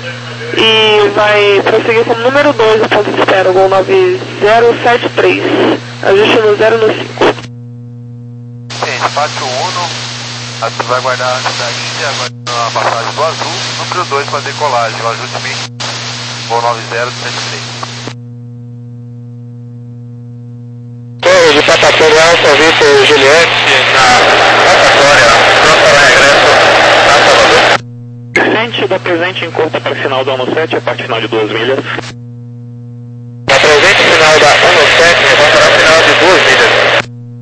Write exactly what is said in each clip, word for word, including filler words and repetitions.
E vai prosseguir como número dois no ponto de espera, gol nove zero sete três. Ajuste no zero no cinco. Sim, despate Uno, você vai guardar antes da Índia, aguardando a passagem do azul. Número dois para decolagem, o ajuste mínimo, gol nove zero sete três. Torre de Patatória Alfa, Vitor Juliette, na rotatória, pronta para regresso, na Salvador. Presente da presente em curta para final da ONU sete, a parte final de duas milhas. Da presente final da ONU sete, volta na final de duas milhas.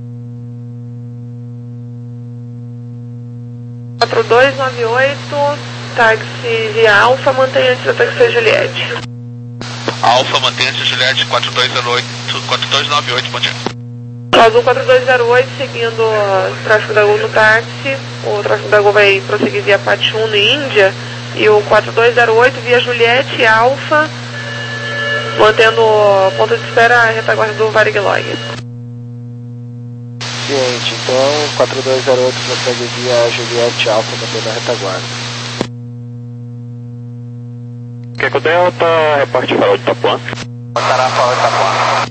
quatro dois nove oito, táxi via Alfa, mantenha antes da táxi Juliette. Alfa, mantenha-se Juliette, quatro dois zero oito, quatro dois nove oito, bom dia. Azul quatro dois zero oito, seguindo o tráfego da Gol no táxi. O tráfego da Gol vai prosseguir via Pachuno e Índia. E o quatro dois zero oito via Juliette e Alfa, mantendo o ponto de espera a retaguarda do Varig-Log. Ciente, então quatro dois zero oito prossegue via Juliette e Alfa, mantendo a retaguarda. Quer que o Delta reparte farol de Itapuã? Passará farol de Itapuã.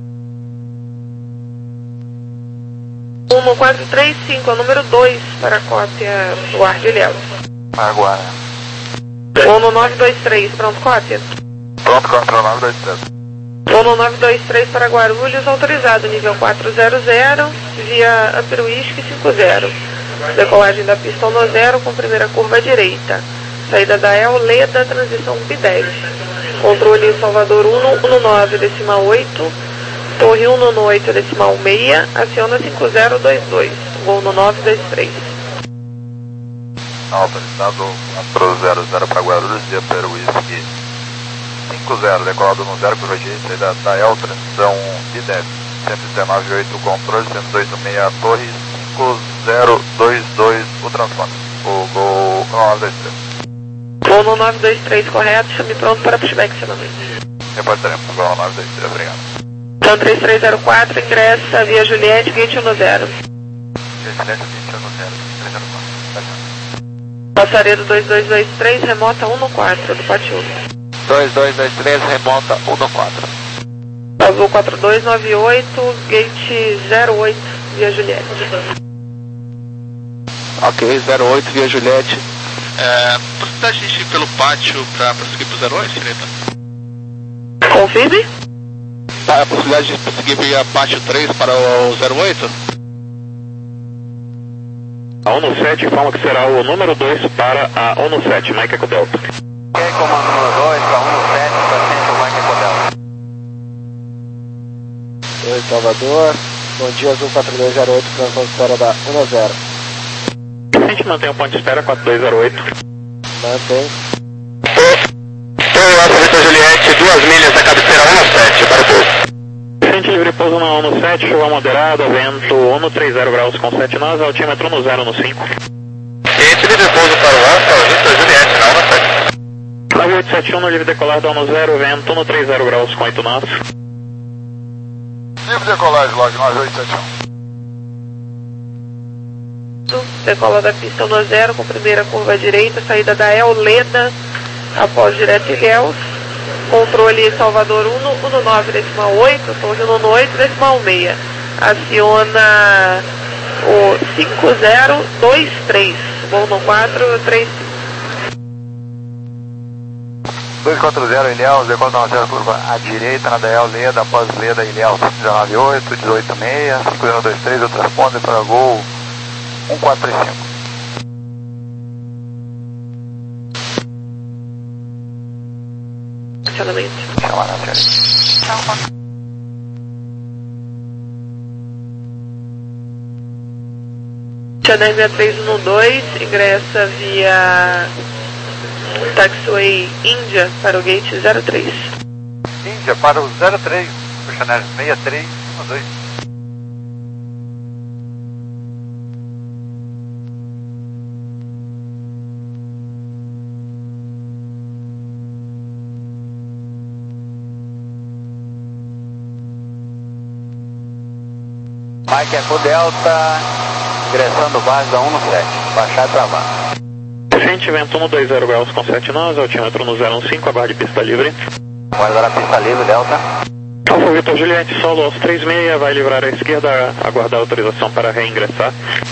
um quatro três cinco, é o número dois para a cópia do Ardilhão. Agora. um nove dois três, pronto, cópia? Pronto, contra nove dois três. um nove dois três para Guarulhos, autorizado, nível quatro zero zero, via Upper Whisky cinco zero. Decolagem da pista no zero com primeira curva à direita. Saída da El Leda, transição P dez. Controle Salvador um nove decimal oito. Torre um oito decimal seis, aciona cinco zero dois dois, gol no nove dois três. Autorizado quatro zero zero para Guarulhos, via Peru Whisky cinco zero, decolado no zero, curva direita, saída da El, transição I D E F, cento e dezenove oito, controle, cento e oito seis, torre cinco zero dois dois, o transponder, o gol nove dois três. Gol no nove dois três, correto, chame pronto para pushback finalmente. Reportaremos o gol nove dois três, obrigado. Então três três zero quatro, ingressa via Juliette, gate um zero. Juliette, vinte e um zero, três zero quatro. Passaredo dois dois dois três, remota um quatro do Pachuno. dois dois dois três, remota um quatro. Azul quatro dois nove oito, gate zero oito, via Juliette. Ok, zero oito via Juliette. É, possibilidade de ir pelo pátio para prosseguir para o zero oito, Felipe? Confirme? Tá, a possibilidade de prosseguir via pátio três para o zero oito? A ONU sete informa que será o número dois para a ONU sete, Mike Eco Delta. Ok, comando número dois para ONU sete, para Centro Mike Eco Delta. Oi, Salvador. Bom dia, Azul quatro dois zero oito, transição de espera da um zero. A gente mantém o ponto de espera quatro dois zero oito. Mantém. Torre Alfa Vitor Juliette, duas milhas da cabeceira ONU sete, para o pouso. Frente livre pouso na ONU sete, chuva moderada, vento ONU trinta graus com sete nós, altímetro no zero no cinco. Frente livre pouso para o Alfa Vitor Juliette, na ONU sete. nove oito sete um no livre decolar da ONU zero, vento ONU trinta graus com oito nós. Livre decolagem, log nove oito sete um. Decola da pista no zero com primeira curva à direita, saída da El Leda, após direto Ilhéus. Controle Salvador um nove decimal oito, torre um oito decimal seis. Aciona o cinco zero dois três, voo no quatro três cinco. dois quatro zero Ilhéus, decola da zero curva à direita, na da El Leda, após Leda Ilhéus dezenove oito, dezoito seis, cinco zero dois três, o transponder para gol um quatro três cinco. Acionamento. Chamar na série. Channel seis três um dois, ingressa via Taxiway Índia para o gate zero três. Índia para o zero três, o Channel seis três um dois. Mike Eco Delta, ingressando base da um sete, baixar e travar. Juliette, vento um dois zero graus com sete nós, altímetro no zero um cinco, aguarde pista livre. Aguardar a pista livre, Delta. Alfa Vitor Juliette, solo aos três seis, vai livrar à esquerda, aguardar autorização para reingressar.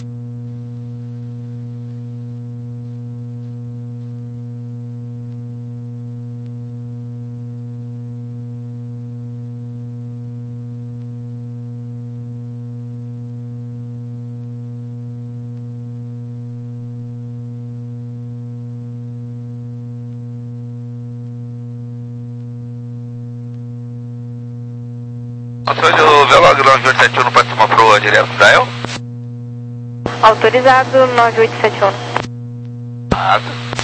Ações do Velogue nove oito sete um pode tomar pro direto da El? Autorizado nove oito sete um. Nada.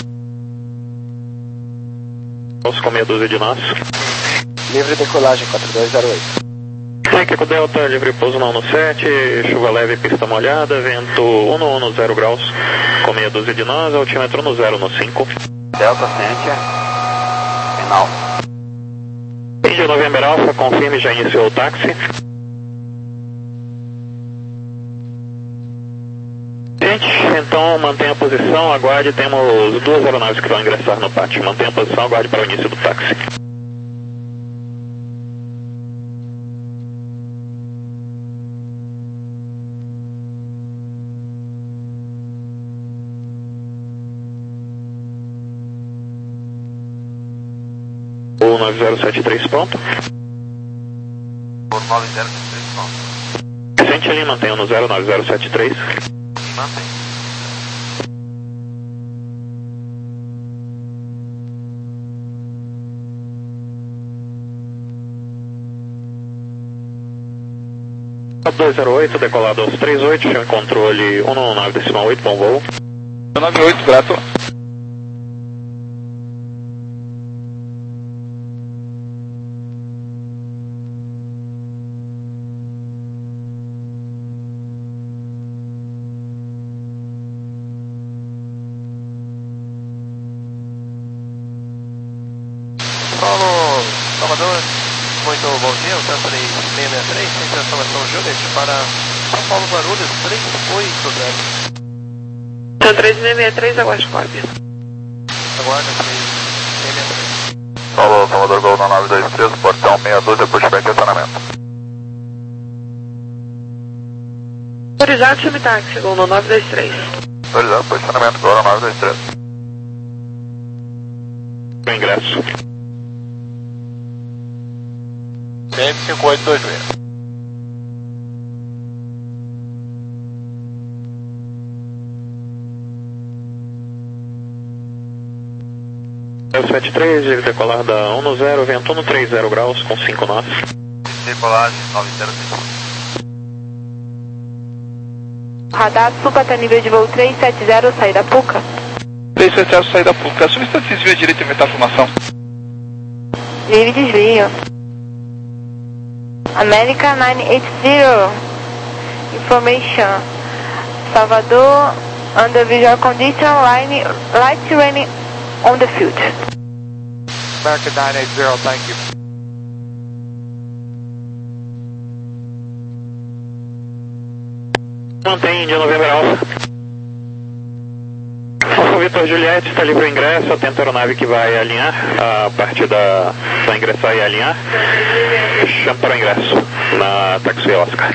Vamos com meia dúzia de nós. Livre decolagem quatro dois zero oito. Aqui com Delta, livre pouso no um sete, chuva leve, pista molhada, vento um um zero graus, com meia dúzia de nós, altímetro no zero no cinco. Delta Center. Final. Índia November Alpha, confirme, já iniciou o táxi. Gente, então mantenha a posição, aguarde, temos duas aeronaves que vão ingressar no pátio. Mantenha a posição, aguarde para o início do táxi. O nove zero sete três pronto. Por nove zero sete três pronto. Sente ali, mantenha no zero nove zero sete três. Mantém. dois zero oito, decolado aos três oito, chama controle um nove decimal oito, bom voo. nove oito, grato. Paulo, Salvador, muito bom dia, o Centro três seis seis três, centro de informação Juliette para São Paulo Guarulhos três oito zero. São três seis seis três, aguarde cópia. Aguarda três seis seis três. Paulo, Salvador Gol na nove dois três, portão meia dúzia, pushback e acionamento. Autorizado, chame táxi, Gol no nove dois três. Autorizado, posicionamento, Gol na nove dois três. O ingresso. C M cinco oito dois seis. zero sete três, deve decolar da um zero, vento um três zero graus com cinco nós. Decolagem nove zero seis um. Radar suba até nível de voo três sete zero, saída Puca. três sete zero, saída Puca. Solicitante se desvia direito e aumentar a formação. Livre desvio. America nove oito zero. Information. Salvador, under visual condition, line, light raining on the field. America nove oito zero, thank you. Mantém Índia November Alpha. Alfa Vitor Juliette, está livre o ingresso, atenta a aeronave que vai alinhar, a partir da... vai ingressar e alinhar. Chama para o ingresso, na taxi Oscar.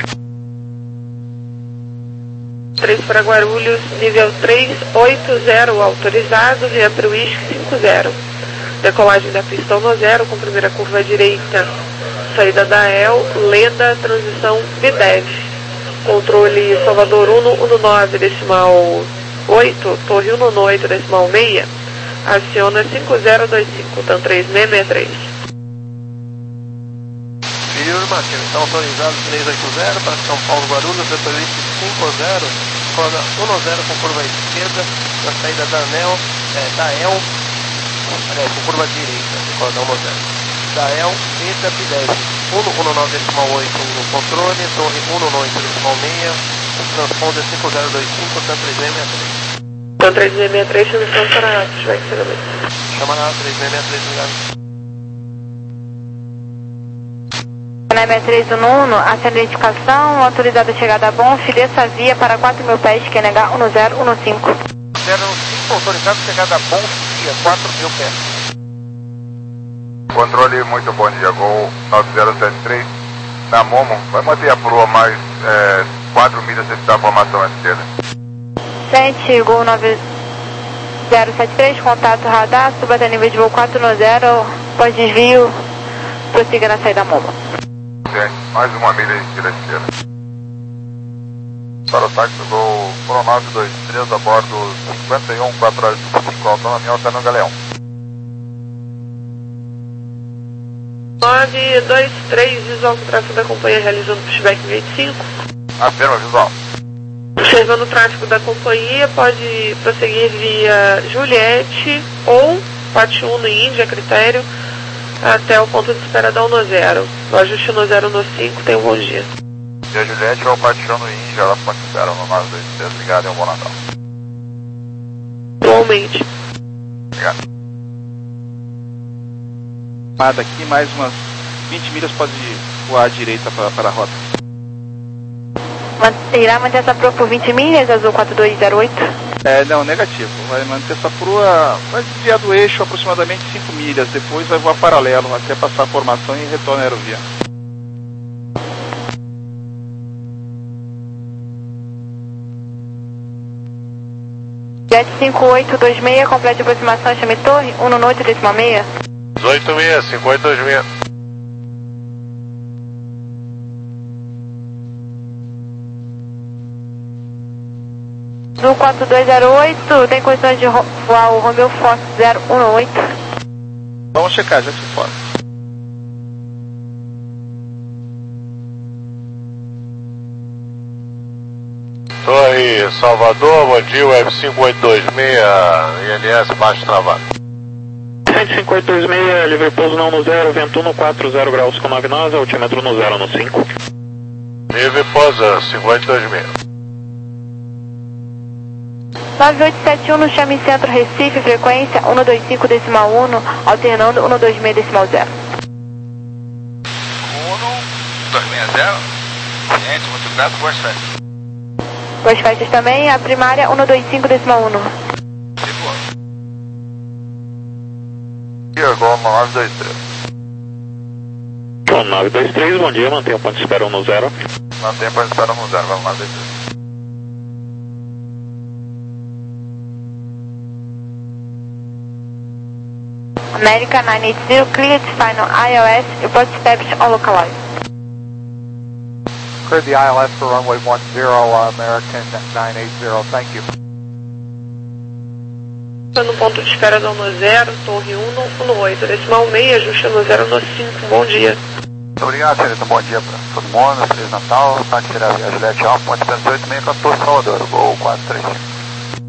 três para Guarulhos, nível três oito zero, autorizado, via para o Whisky cinco zero. Decolagem da pista no zero, com primeira curva direita, saída da E L, Leda, transição B D E V. Controle Salvador um nove decimal oito, Torre um oito decimal seis, aciona cinco zero dois cinco, TAM três seis seis três. Firma, que está autorizado três oito zero para São Paulo Guarulhos, depois cinco zero, roda um zero com curva esquerda, na saída da ANEL, é, da E L, aliás, com curva direita, roda um zero. Da E L e da B D E V. um nove decimal oito no controle, torre um oito decimal seis, transponder cinco zero dois cinco, TAM três seis seis três. TAM três seis seis três, solução para pushback seguramente. Chama na três seis seis três, obrigado. nove três um um, acende a indicação, autorizada a chegada a bom, desça a via para quatro mil pés, Q N H um zero um cinco. zero cinco. autorizado chegada Bom Dia, quatro mil pés. Controle muito bom dia, Gol nove zero sete três, na Momo, vai manter a proa mais é, quatro milhas da formação à esquerda. sete, Gol nove zero sete três, contato radar, suba até nível de voo quatro no zero, pós desvio, prossiga na saída Momo. Gente, mais uma milha em direita esquerda. Para o táxi Gol nove dois três a bordo cinquenta e um, quatro horas e cinco, autonomia alternando Galeão. nove dois três, visual com o tráfego da companhia realizando pushback vinte e cinco. Afirma, visual. Observando o tráfego da companhia, pode prosseguir via Juliette ou Pati um no Índia, a critério, até o ponto de espera da no zero. O ajuste no zero no cinco, tem um bom dia. E a Juliette ou o Pati um no Índia, elas podem esperar no nove dois três, ligado e um bom Natal. Igualmente. Obrigado. Aqui, mais umas vinte milhas, pode voar à direita para, para a rota. Irá manter essa proa por vinte milhas, azul quatro dois zero oito? É, não, negativo. Vai manter essa proa, vai desviar do eixo aproximadamente cinco milhas, depois vai voar paralelo até passar a formação e retorna à aerovia. Jet cinco oito dois seis, complete a aproximação, chame torre, um no noite, decimal meia. dezoito seis, cinco oito dois seis. Azul quatro dois zero oito, tem condições de voar o Romeo Fox zero um no oito? Vamos checar, já se informa. Torre Salvador, bom dia, Web cinco oito dois seis, I L S baixo travado. cinco oito dois seis, livre pouso não no zero, vento no quatro zero graus com nove nós, altímetro no zero no cinco. Livre pouso cinco oito dois seis. nove oito sete um no chame centro Recife, frequência um dois cinco decimal um, alternando um dois seis decimal zero. um dois seis zero. Gente, muito grato, boas festas. Boas festas também, a primária um dois cinco decimal um. Gol nove dois três. Bom, nove dois três, bom dia, mantenha o ponto de espera um no zero. Mantenha o ponto de espera no zero, vamos lá, dois três. America nine eight zero, cleared final I L S, report established on localize. Cleared the I L S for runway one zero, uh, American nine eight zero, thank you. No ponto de espera da no zero, torre um no oito, decimal meia, ajuste no zero no cinco, bom dia. Muito obrigado, senhorita, bom dia para todo mundo, Feliz Natal, táxi será via Juliette Alfa, ponto dezoito seis seis, Torre Salvador, Gol quatro três cinco.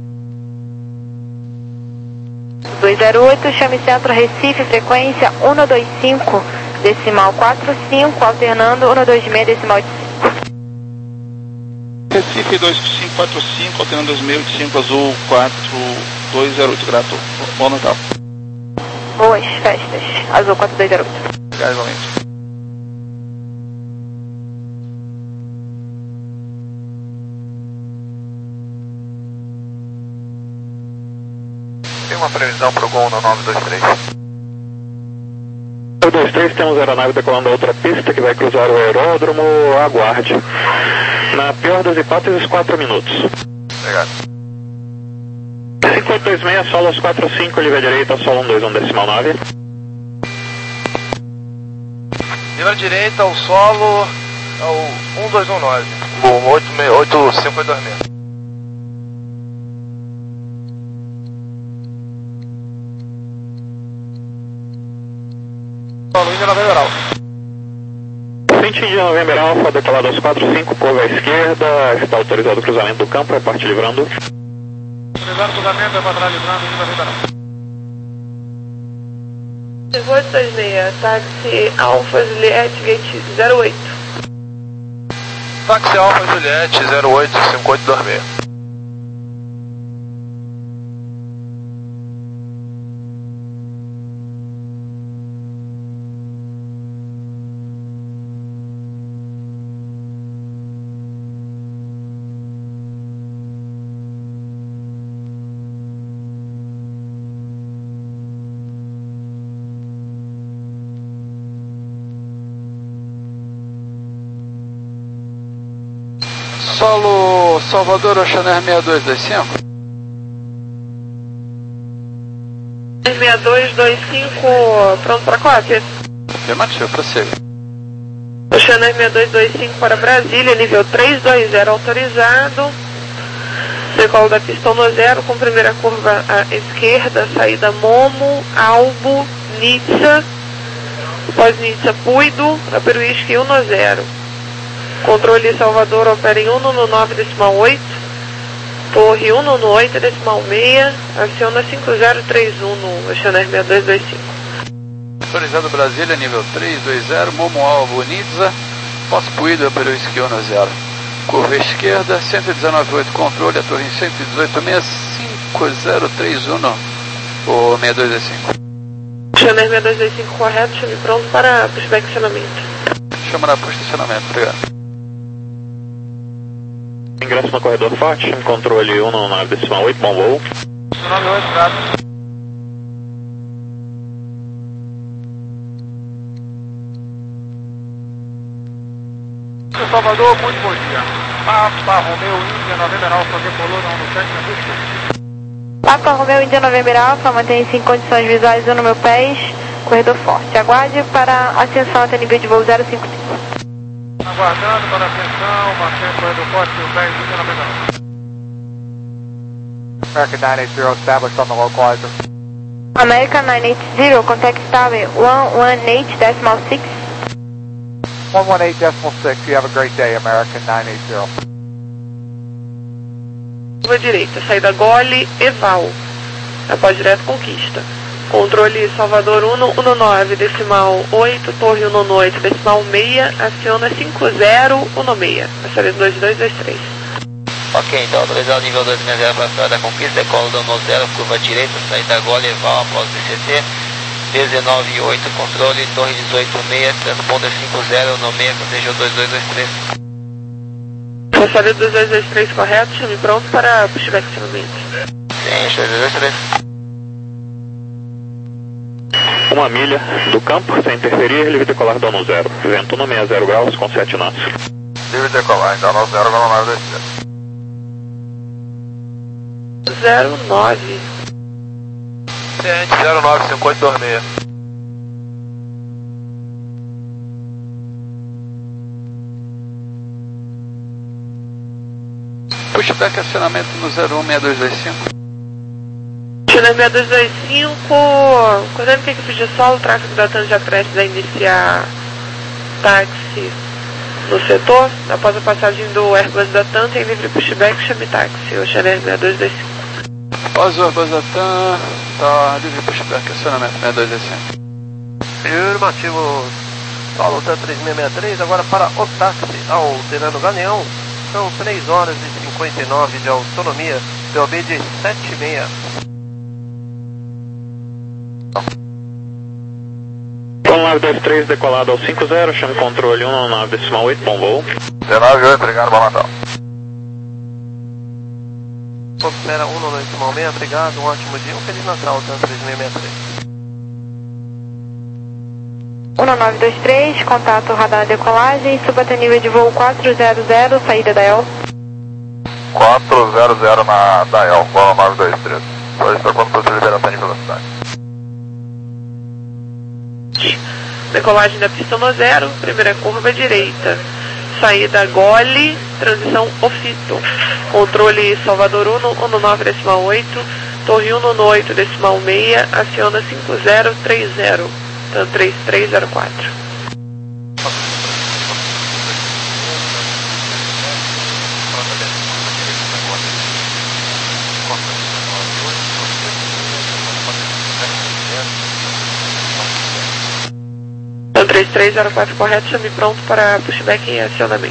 dois zero oito, chame centro Recife, frequência um dois cinco, decimal quatro cinco, alternando um dois seis, decimal cinco. Recife dois cinco quatro cinco, alternando dois seis oito cinco, azul quatro dois zero oito, grato. Bom Natal. Boas festas, azul quatro dois zero oito. Obrigado, igualmente. Tem uma previsão para o Gol no nove dois três. nove dois três, temos aeronave decolando a outra pista que vai cruzar o aeródromo, aguarde. Na pior das hipóteses, quatro minutos. Obrigado. cinco oito dois seis, solos quatro cinco, livre à direita, solo um dois um decimal nove. Livre à direita, o solo é o um dois um nove. O oito cinco dois seis. Índia November Alpha. Frente Índia November Alpha, decolado aos quatro cinco, curva à esquerda, está autorizado o cruzamento do campo, é parte livrando. Autorizado o cruzamento, é para trás livrando, Índia November Alpha. cinco oito dois seis, táxi Alfa Juliette Gate zero oito. Táxi Alfa Juliette zero oito cinco oito dois seis. Solo Salvador, Oceaner seis dois dois cinco. seis dois dois cinco, pronto para cópia? Afirmativo, prossiga. Oceaner seis dois dois cinco para Brasília, nível três dois zero autorizado. Decolo da pista no zero, com primeira curva à esquerda, saída Momo, Albo, Nizza, pós-Nizza Puido, Aperuísque um no zero. Controle Salvador opera em um no nove decimal oito, Torre um no oito decimal seis, aciona cinco zero três um no Oceaner seis dois dois cinco. Autorizado Brasília, nível três dois zero, Momo, Albo, Nizza, pós-Puido, Aperuísque um no zero. Curva esquerda, cento e dezenove vírgula oito, controle, a torre em cento e dezoito vírgula cinco zero três um, o seis dois dois cinco. Oceaner seis dois dois cinco correto, chame pronto para pushback estacionamento. Chama na para estacionamento, obrigado. Ingresso no corredor forte, controle um no nove decimal oito, bom voo. nove oito, obrigado. Salvador, muito bom dia. Papa Romeu Índia November Alfa, decolou na um no sete na pista. Papa Romeu Índia November Alfa, mantém-se em condições visuais um no meu pés, corredor forte. Aguarde para ascensão até nível de voo zero cinco cinco. Aguardando para ascensão, mantém o corredor forte, meu pés, Índia November Alfa. American nine eight zero established on the localizer. American nine eight zero, contact tower one one eight decimal six. one one eight decimal six, you have a great day, American nine eight zero. Curva direita, saída Gole, Eval, após direto Conquista. Controle Salvador um no nove decimal oito, Torre um no oito decimal seis, aciona cinco zero um seis, saída dois dois dois três. Ok, então autorizado nível dois seis zero para a Praia da Conquista, decolo do um zero, curva direita, saída Gole, Eval, após D C T. dezenove oito, controle, torre dezoito seis, transponder cinco zero no seis, protegeu dois dois dois três. Passaria dois dois dois três correto, chame pronto para pushback estacionamento. Sim, dois dois dois três. Uma milha do campo, sem interferir, livre decolar dono zero. Vento no sessenta graus com sete nós. Livre decolar, então no zero, no nove dois três. zero nove. zero nove cinco oito dois seis. Pushback acionamento no zero um seis dois dois cinco. Oceaner seis dois dois cinco, coordenando que a equipe de solo, o tráfego da TAM já prestes a iniciar táxi no setor. Após a passagem do Airbus da TAM, tem livre pushback, chame táxi, Oceaner seis dois dois cinco. Após o Airbus da TAM, tá livre pushback acionamento seis dois dois cinco. Afirmativo, solo TAM três seis seis três, agora para o táxi, alterando Galeão. São três horas e cinquenta e nove de autonomia, P O B de sete seis. um nove dois três, decolado ao cinco zero, chame controle um no nove decimal oito, bom voo. dezenove oito, obrigado, bom Natal. Espera um no decimal seis, obrigado, um ótimo dia, um Feliz Natal, TAM três seis seis três. um nove dois três, contato radar decolagem, suba até nível de voo quatro zero zero, saída da E L. quatro zero zero na Dael, bola nove dois três. Solicitando para liberação de velocidade. Decolagem da pista no zero, primeira curva direita. Saída Gole, transição Ofito. Controle Salvador um no nove decimal oito, Torre um no oito decimal seis, aciona cinco zero três zero. TAM três três zero quatro. TAM três três zero quatro correto, chame pronto para pushback em acionamento.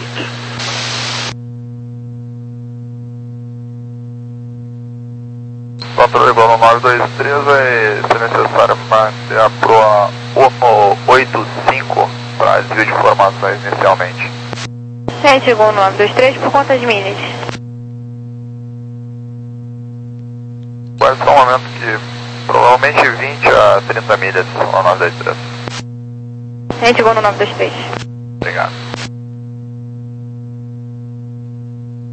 Controle igual no nove dois três, vai ser necessário manter a proa um oito cinco para desvio de informações inicialmente. Gente, igual nove dois três por quantas milhas? Vai ser um momento que provavelmente vinte a trinta milhas no nove dois três. Gente, igual no nove dois três. Obrigado.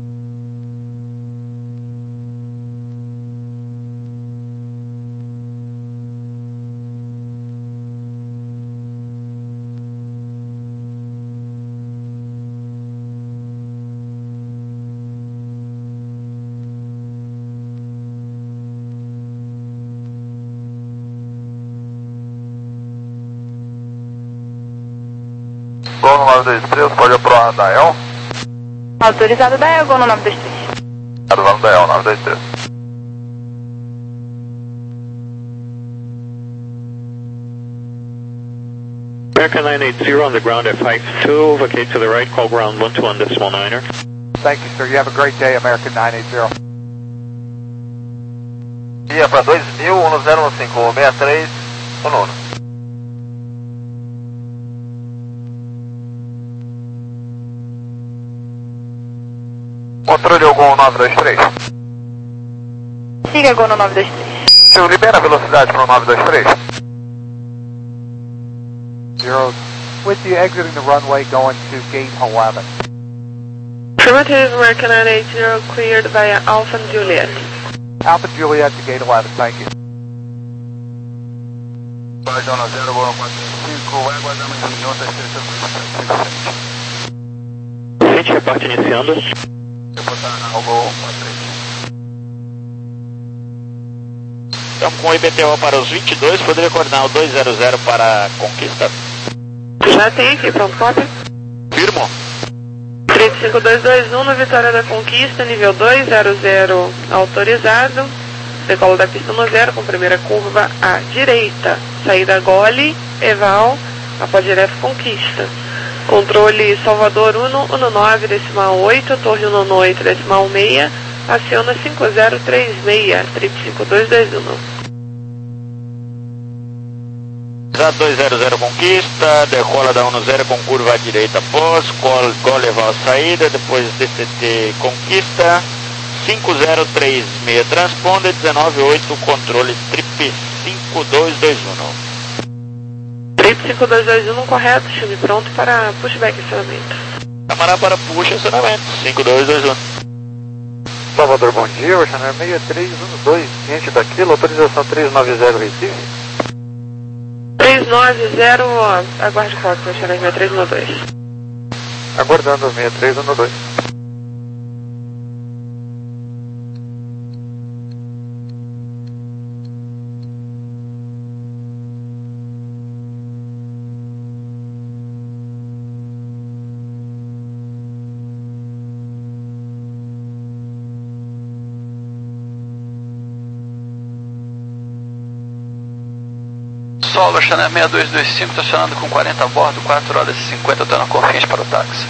Gol no nove dois três, pode aprovar da E L. Autorizado da E L, gol no nove dois três. Vamos da E L, nove dois três. American nine eight zero on the ground at five two, vacate to the right, call ground one two one decimal niner. Thank you, sir. You have a great day, American nine eight zero. Dia para dois mil, um zero um cinco, seis três, o nono. Controle o gol nove dois três. Siga gol no nove dois três. Senhor, libera a velocidade para o nove dois três. Zero, with you exiting the runway going to gate eleven. Affirmative, American nine eight zero cleared via Alpha and Juliet. Alpha Juliet to gate eleven, thank you. Página zero, gol quatro cinco, vai aguardar mais um minuto, a estação Gente, reparte iniciando. Reportar ao gol quatro três. Estamos com o I B T O para os vinte e dois, poderia coordenar o dois zero zero para a Conquista? Já tem aqui, pronto, cópia. Firmo. trinta e cinco dois dois um no Vitória da Conquista, nível dois zero zero autorizado. Decolo da pista no zero com primeira curva à direita. Saída Gole, Eval, após F Conquista. Controle Salvador um um nove decimal oito, Torre um oito decimal seis, aciona cinco zero três seis, trinta e cinco dois dois um. dois zero zero Conquista, decola da um zero com curva à direita após, Gole Eval saída, depois D C T Conquista, cinco zero três seis, transponder dezenove oito, controle trip cinco dois dois um. Trip cinco dois dois um, correto, chame pronto para pushback acionamento. Camarada para push acionamento, cinco dois dois um. Salvador, bom dia, Oceaner seis três um dois, cliente daquilo, autorização três nove zero Recife. três nove zero, aguarde cópia, Oceaner seis três um dois. Aguardando seis três um dois. Solo, Chanel seis dois dois cinco, estacionando com quarenta a bordo, quatro horas e cinquenta, estou na Confins para o táxi.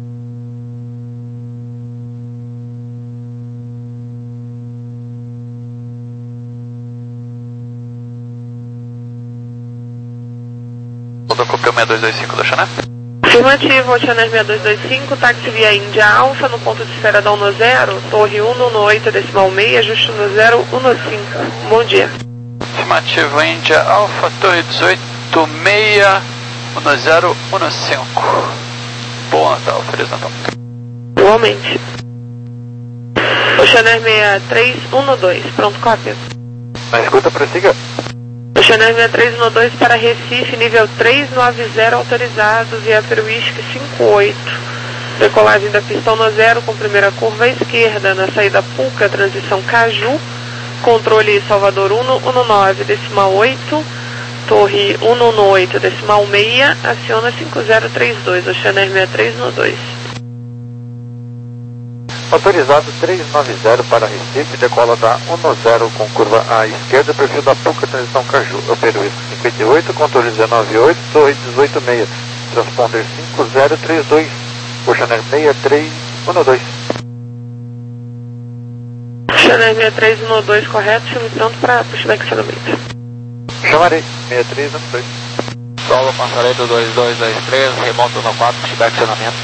Rodocopio seis dois dois cinco do Chanel. Afirmativo, Chanel seis dois dois cinco, táxi via Índia Alfa, no ponto de espera da um zero, Torre um um oito decimal seis, ajuste no zero um cinco. Bom dia. Afirmativo, Índia Alfa, Torre dezoito seis, um zero um cinco. Bom Natal, Feliz Natal. Igualmente. Oceaner seis três um dois, pronto, cópia. Na escuta, prossiga. Oceaner seis três um dois para Recife, nível três nove zero autorizado, via Peruísque cinco oito. Decolagem da pista no zero com primeira curva à esquerda, na saída Puca, transição Caju. Controle Salvador um um nove decimal oito, Torre um um oito decimal seis, aciona cinco zero três dois, Oceaner seis três um dois. Autorizado três nove zero para Recife, decola da um zero com curva à esquerda, perfil da Puca, transição Caju, Peruísque cinquenta e oito, controle dezenove oito, Torre dezoito seis, transponder cinco zero três dois, Oceaner seis três um dois. Oceaner seis três um dois, correto, chame pronto para pushback acionamento. Chamarei, seis três um dois. Solo, Passaredo dois dois dois três, remonta no quatro, pushback acionamento.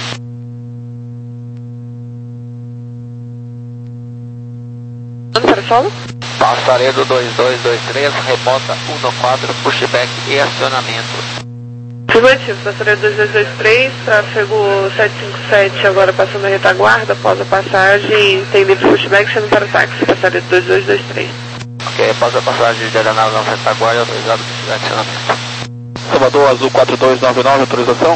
Onde para solo? Passaredo dois dois dois três, remonta um no quatro, pushback e acionamento. Afirmativo, passaredo dois dois dois três, tráfego sete cinco sete, agora passando a retaguarda, após a passagem, tem livre pushback, chame para o táxi, passaredo dois dois dois três. Ok, após a passagem de aeronave não retaguarda, autorizado pushback acionamento. Salvador, Azul quatro dois nove nove, autorização?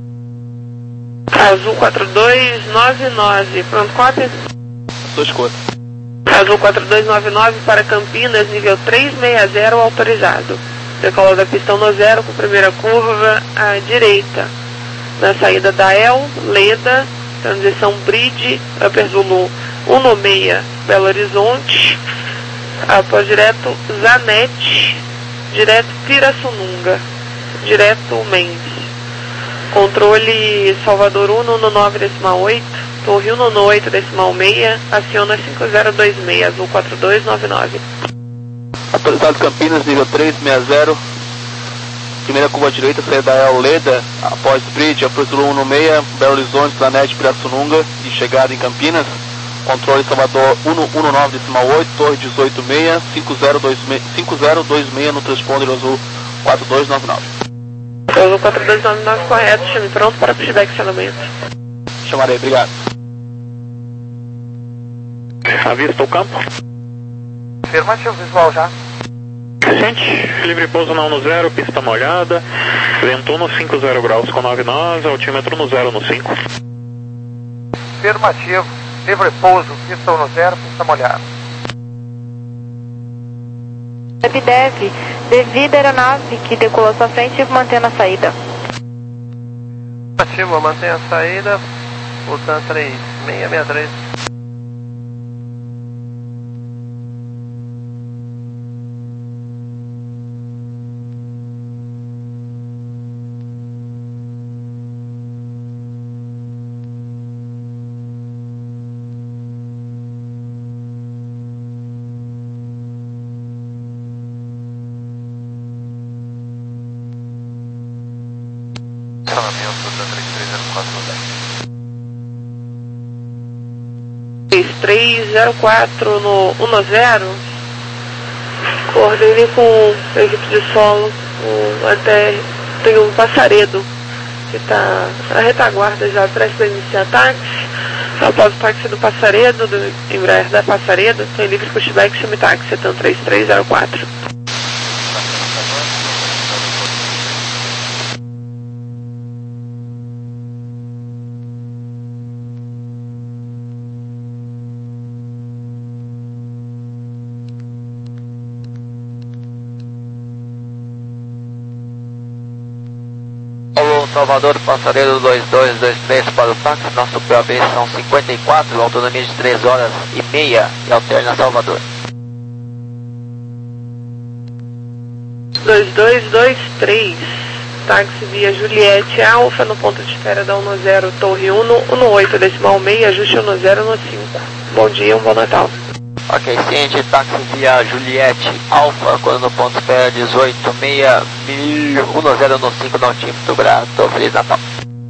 Azul quatro dois nove nove, pronto, cópia? Dois cores. Azul quatro dois nove nove para Campinas, nível três seis zero autorizado. Decola da pista no zero com primeira curva à direita. na saída da El, Leda, transição Bridge, Upper Zulu um nove seis, Belo Horizonte, após direto Zanete, direto Pirassununga, direto Mendes. Controle Salvador um no nove decimal oito, Torre um no oito decimal seis, aciona cinco zero dois seis, Azul quatro dois nove nove. Atualizado Campinas, nível três seis zero, primeira curva direita, saída da El Leda, após Bridge, Upper Zulu um nove seis, Belo Horizonte, Zanete, Pirassununga e chegada em Campinas. Controle Salvador um no nove decimal oito, Torre dezoito seis, cinco zero dois seis no transponder Azul quatro dois nove nove. Azul quatro dois nove nove correto, chame pronto para pushback acionamento. Chamarei, obrigado. Avista o campo. Afirmativo, visual já. Crescente, livre pouso na um no zero, pista molhada, vento no cinco zero graus com nove nós, altímetro no zero no cinco. Afirmativo, livre pouso, pista um no zero, pista molhada. Dev, devido à aeronave que decolou à sua frente, mantendo a saída. Afirmativo, mantenha a saída, Busan três seis seis três. três zero quatro no um no zero, coordene com a equipe de solo, o, até tem um passaredo que está à retaguarda já, prestes a iniciar táxi. Após o táxi do passaredo, do Embraer da passaredo, tem livre pushback, chame táxi, então três três zero quatro. Salvador, passaredo dois dois dois três para o táxi, nosso P O B são cinquenta e quatro, autonomia de três horas e meia e alterna Salvador. dois dois dois três, táxi via Juliette Alfa no ponto de espera da um no zero, Torre um no oito decimal seis, ajuste um no zero no cinco. Bom dia, um bom Natal. Ok, ciente, táxi via Juliette Alfa, quando no ponto espera dezoito seis, um no zero no cinco, no altímetro, grato, Feliz Natal.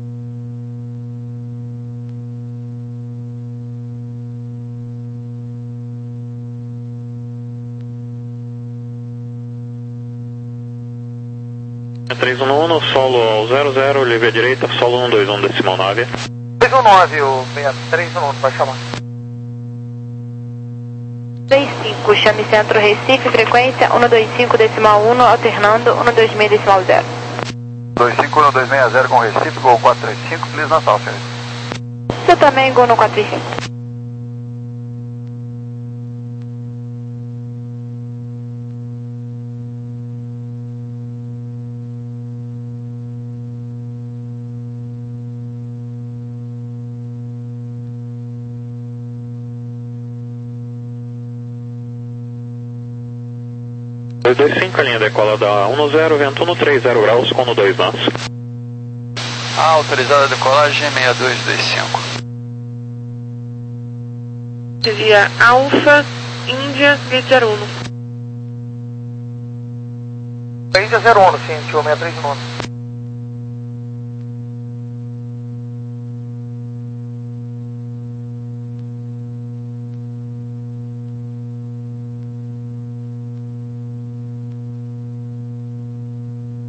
três um um, solo ao zero zero, livre à direita, solo um dois um decimal nove. três um nove, o três um um, vai chamar. três cinco, chame centro Recife, frequência um dois cinco decimal um, alternando um dois seis decimal zero. dois cinco um dois seis zero com Recife, Gol quatro três cinco, Feliz Natal, senhor. Você também, Gol no quatro três cinco. dois dois cinco, a linha decola da um no zero, vento no três zero graus com no dois nós. Ah, autorizada a decolagem seis dois dois cinco. Via Alfa, Índia, gate zero um. Índia zero um, sim, tio seis três nove.